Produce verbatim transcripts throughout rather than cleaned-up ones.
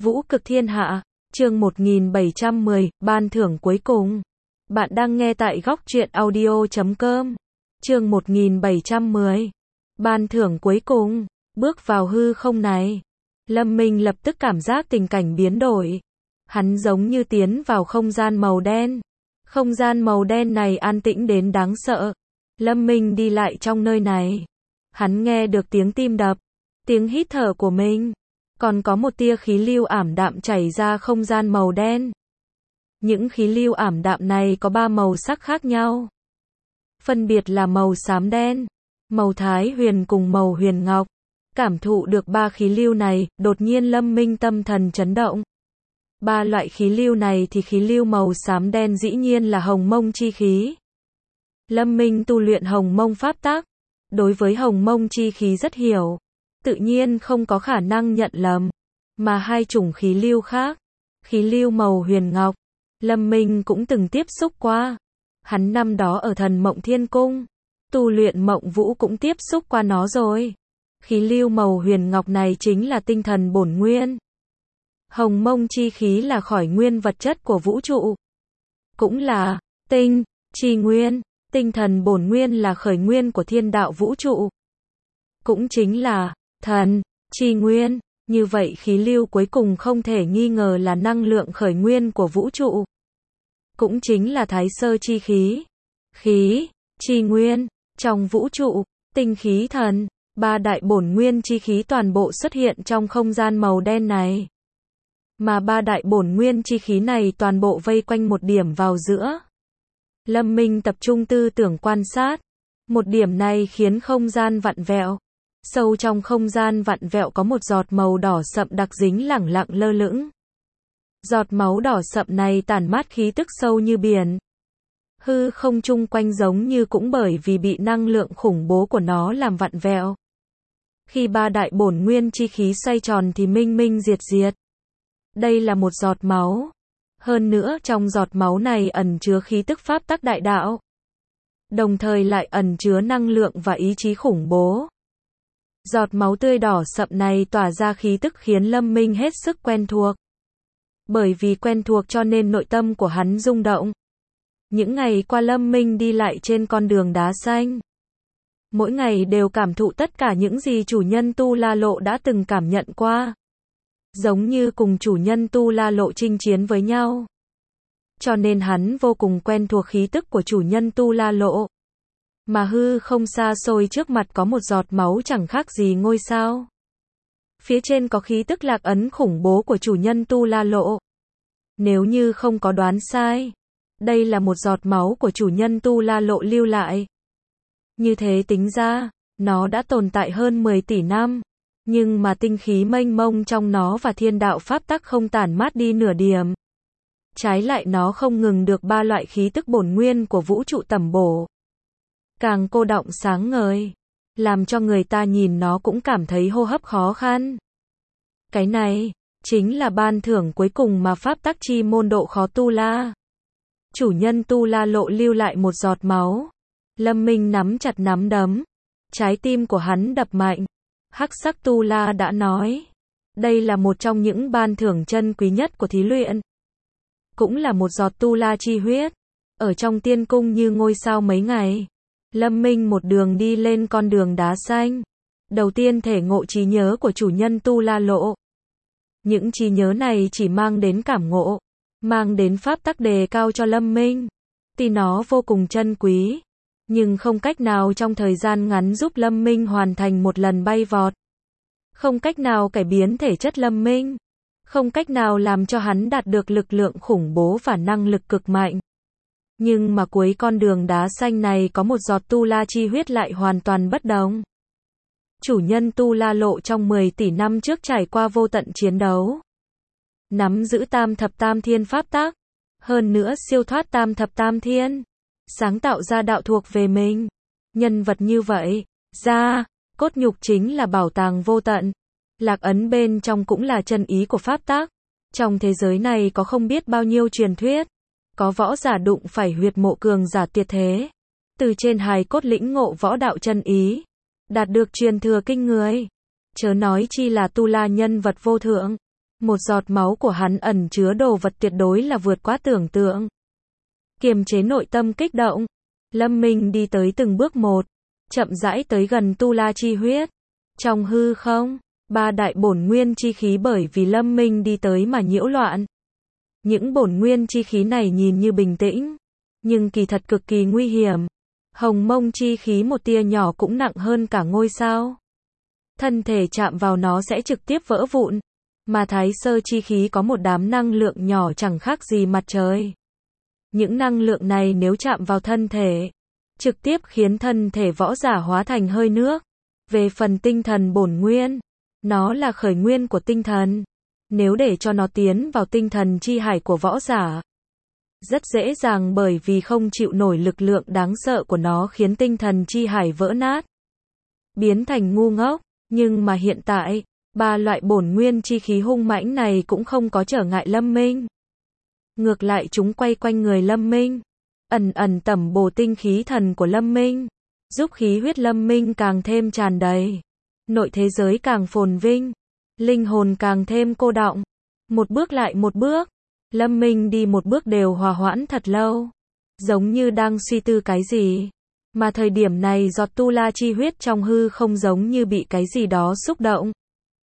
Vũ cực thiên hạ, chương một nghìn bảy trăm mười, ban thưởng cuối cùng. Bạn đang nghe tại góc truyện audio chấm com. Chương một nghìn bảy trăm mười. Ban thưởng cuối cùng. Bước vào hư không này, Lâm Minh lập tức cảm giác tình cảnh biến đổi. Hắn giống như tiến vào không gian màu đen. Không gian màu đen này an tĩnh đến đáng sợ. Lâm Minh đi lại trong nơi này. Hắn nghe được tiếng tim đập, tiếng hít thở của mình. Còn có một tia khí lưu ảm đạm chảy ra không gian màu đen. Những khí lưu ảm đạm này có ba màu sắc khác nhau. Phân biệt là màu xám đen, màu thái huyền cùng màu huyền ngọc. Cảm thụ được ba khí lưu này, đột nhiên Lâm Minh tâm thần chấn động. Ba loại khí lưu này thì khí lưu màu xám đen dĩ nhiên là hồng mông chi khí. Lâm Minh tu luyện hồng mông pháp tắc, đối với hồng mông chi khí rất hiểu, tự nhiên không có khả năng nhận lầm. Mà hai chủng khí lưu khác, khí lưu màu huyền ngọc, Lâm Minh cũng từng tiếp xúc qua. Hắn năm đó ở Thần Mộng Thiên Cung, tu luyện mộng vũ cũng tiếp xúc qua nó rồi. Khí lưu màu huyền ngọc này chính là tinh thần bổn nguyên. Hồng mông chi khí là khởi nguyên vật chất của vũ trụ. Cũng là tinh, chi nguyên, tinh thần bổn nguyên là khởi nguyên của thiên đạo vũ trụ. Cũng chính là thần, chi nguyên. Như vậy khí lưu cuối cùng không thể nghi ngờ là năng lượng khởi nguyên của vũ trụ. Cũng chính là thái sơ chi khí. Khí, chi nguyên, trong vũ trụ, tinh khí thần, ba đại bổn nguyên chi khí toàn bộ xuất hiện trong không gian màu đen này. Mà ba đại bổn nguyên chi khí này toàn bộ vây quanh một điểm vào giữa. Lâm Minh tập trung tư tưởng quan sát. Một điểm này khiến không gian vặn vẹo. Sâu trong không gian vặn vẹo có một giọt màu đỏ sậm đặc dính lẳng lặng lơ lửng. Giọt máu đỏ sậm này tản mát khí tức sâu như biển. Hư không chung quanh giống như cũng bởi vì bị năng lượng khủng bố của nó làm vặn vẹo. Khi ba đại bổn nguyên chi khí xoay tròn thì minh minh diệt diệt. Đây là một giọt máu. Hơn nữa trong giọt máu này ẩn chứa khí tức pháp tắc đại đạo. Đồng thời lại ẩn chứa năng lượng và ý chí khủng bố. Giọt máu tươi đỏ sậm này tỏa ra khí tức khiến Lâm Minh hết sức quen thuộc. Bởi vì quen thuộc cho nên nội tâm của hắn rung động. Những ngày qua Lâm Minh đi lại trên con đường đá xanh. Mỗi ngày đều cảm thụ tất cả những gì chủ nhân Tu La Lộ đã từng cảm nhận qua. Giống như cùng chủ nhân Tu La Lộ chinh chiến với nhau. Cho nên hắn vô cùng quen thuộc khí tức của chủ nhân Tu La Lộ. Mà hư không xa xôi trước mặt có một giọt máu chẳng khác gì ngôi sao. Phía trên có khí tức lạc ấn khủng bố của chủ nhân Tu La Lộ. Nếu như không có đoán sai, đây là một giọt máu của chủ nhân Tu La Lộ lưu lại. Như thế tính ra, nó đã tồn tại hơn mười tỷ năm. Nhưng mà tinh khí mênh mông trong nó và thiên đạo pháp tắc không tản mát đi nửa điểm. Trái lại nó không ngừng được ba loại khí tức bổn nguyên của vũ trụ tẩm bổ. Càng cô đọng sáng ngời, làm cho người ta nhìn nó cũng cảm thấy hô hấp khó khăn. Cái này, chính là ban thưởng cuối cùng mà pháp tắc chi môn độ khó tu la. Chủ nhân Tu La Lộ lưu lại một giọt máu. Lâm Minh nắm chặt nắm đấm. Trái tim của hắn đập mạnh. Hắc sắc Tu La đã nói. Đây là một trong những ban thưởng chân quý nhất của thí luyện. Cũng là một giọt Tu La chi huyết. Ở trong tiên cung như ngôi sao mấy ngày. Lâm Minh một đường đi lên con đường đá xanh. Đầu tiên thể ngộ trí nhớ của chủ nhân Tu La Lộ. Những trí nhớ này chỉ mang đến cảm ngộ. Mang đến pháp tắc đề cao cho Lâm Minh. Tuy nó vô cùng chân quý. Nhưng không cách nào trong thời gian ngắn giúp Lâm Minh hoàn thành một lần bay vọt. Không cách nào cải biến thể chất Lâm Minh. Không cách nào làm cho hắn đạt được lực lượng khủng bố và năng lực cực mạnh. Nhưng mà cuối con đường đá xanh này có một giọt Tu La chi huyết lại hoàn toàn bất đồng. Chủ nhân Tu La Lộ trong mười tỷ năm trước trải qua vô tận chiến đấu. Nắm giữ tam thập tam thiên pháp tắc. Hơn nữa siêu thoát tam thập tam thiên. Sáng tạo ra đạo thuộc về mình. Nhân vật như vậy, ra, cốt nhục chính là bảo tàng vô tận. Lạc ấn bên trong cũng là chân ý của pháp tắc. Trong thế giới này có không biết bao nhiêu truyền thuyết. Có võ giả đụng phải huyệt mộ cường giả tuyệt thế. Từ trên hài cốt lĩnh ngộ võ đạo chân ý. Đạt được truyền thừa kinh người. Chớ nói chi là Tu La nhân vật vô thượng. Một giọt máu của hắn ẩn chứa đồ vật tuyệt đối là vượt quá tưởng tượng. Kiềm chế nội tâm kích động, Lâm Minh đi tới từng bước một, chậm rãi tới gần tu la chi huyết. Trong hư không, ba đại bổn nguyên chi khí bởi vì Lâm Minh đi tới mà nhiễu loạn. Những bổn nguyên chi khí này nhìn như bình tĩnh, nhưng kỳ thật cực kỳ nguy hiểm. Hồng mông chi khí một tia nhỏ cũng nặng hơn cả ngôi sao. Thân thể chạm vào nó sẽ trực tiếp vỡ vụn. Mà thái sơ chi khí có một đám năng lượng nhỏ chẳng khác gì mặt trời. Những năng lượng này nếu chạm vào thân thể, trực tiếp khiến thân thể võ giả hóa thành hơi nước. Về phần tinh thần bổn nguyên, nó là khởi nguyên của tinh thần. Nếu để cho nó tiến vào tinh thần chi hải của võ giả, rất dễ dàng bởi vì không chịu nổi lực lượng đáng sợ của nó khiến tinh thần chi hải vỡ nát, biến thành ngu ngốc. Nhưng mà hiện tại, ba loại bổn nguyên chi khí hung mãnh này cũng không có trở ngại Lâm Minh. Ngược lại chúng quay quanh người Lâm Minh, ẩn ẩn tẩm bổ tinh khí thần của Lâm Minh, giúp khí huyết Lâm Minh càng thêm tràn đầy, nội thế giới càng phồn vinh, linh hồn càng thêm cô đọng. Một bước lại một bước, Lâm Minh đi một bước đều hòa hoãn thật lâu, giống như đang suy tư cái gì. Mà thời điểm này giọt tu la chi huyết trong hư không giống như bị cái gì đó xúc động,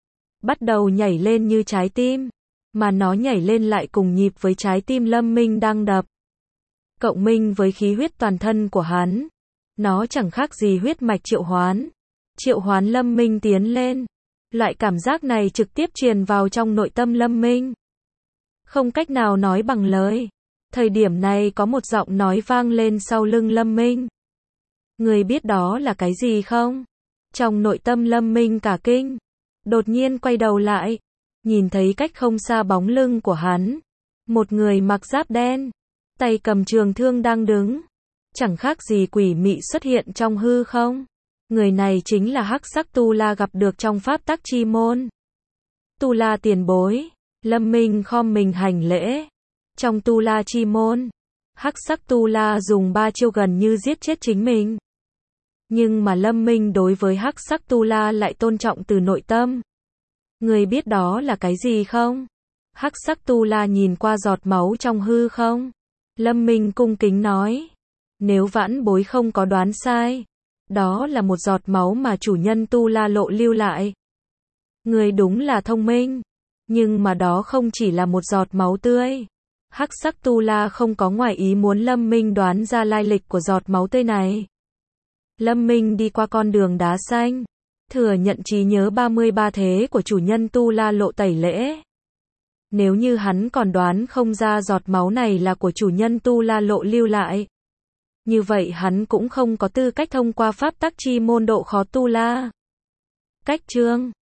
bắt đầu nhảy lên như trái tim, mà nó nhảy lên lại cùng nhịp với trái tim Lâm Minh đang đập. Cộng minh với khí huyết toàn thân của hắn, nó chẳng khác gì huyết mạch triệu hoán. Triệu hoán Lâm Minh tiến lên. Loại cảm giác này trực tiếp truyền vào trong nội tâm Lâm Minh, không cách nào nói bằng lời. Thời điểm này có một giọng nói vang lên sau lưng Lâm Minh. Người biết đó là cái gì không? Trong nội tâm Lâm Minh cả kinh, đột nhiên quay đầu lại, nhìn thấy cách không xa bóng lưng của hắn. Một người mặc giáp đen, tay cầm trường thương đang đứng, chẳng khác gì quỷ mị xuất hiện trong hư không. Người này chính là Hắc Sắc Tu La gặp được trong pháp tắc chi môn. Tu La tiền bối, Lâm Minh khom mình hành lễ. Trong Tu La chi môn, Hắc Sắc Tu La dùng ba chiêu gần như giết chết chính mình. Nhưng mà Lâm Minh đối với Hắc Sắc Tu La lại tôn trọng từ nội tâm. Người biết đó là cái gì không? Hắc Sắc Tu La nhìn qua giọt máu trong hư không. Lâm Minh cung kính nói. Nếu vãn bối không có đoán sai, đó là một giọt máu mà chủ nhân Tu La Lộ lưu lại. Người đúng là thông minh. Nhưng mà đó không chỉ là một giọt máu tươi. Hắc Sắc Tu La không có ngoài ý muốn Lâm Minh đoán ra lai lịch của giọt máu tươi này. Lâm Minh đi qua con đường đá xanh, thừa nhận trí nhớ ba mươi ba thế của chủ nhân Tu La Lộ tẩy lễ. Nếu như hắn còn đoán không ra giọt máu này là của chủ nhân Tu La Lộ lưu lại, như vậy hắn cũng không có tư cách thông qua pháp tắc chi môn độ khó Tu La. Cách chương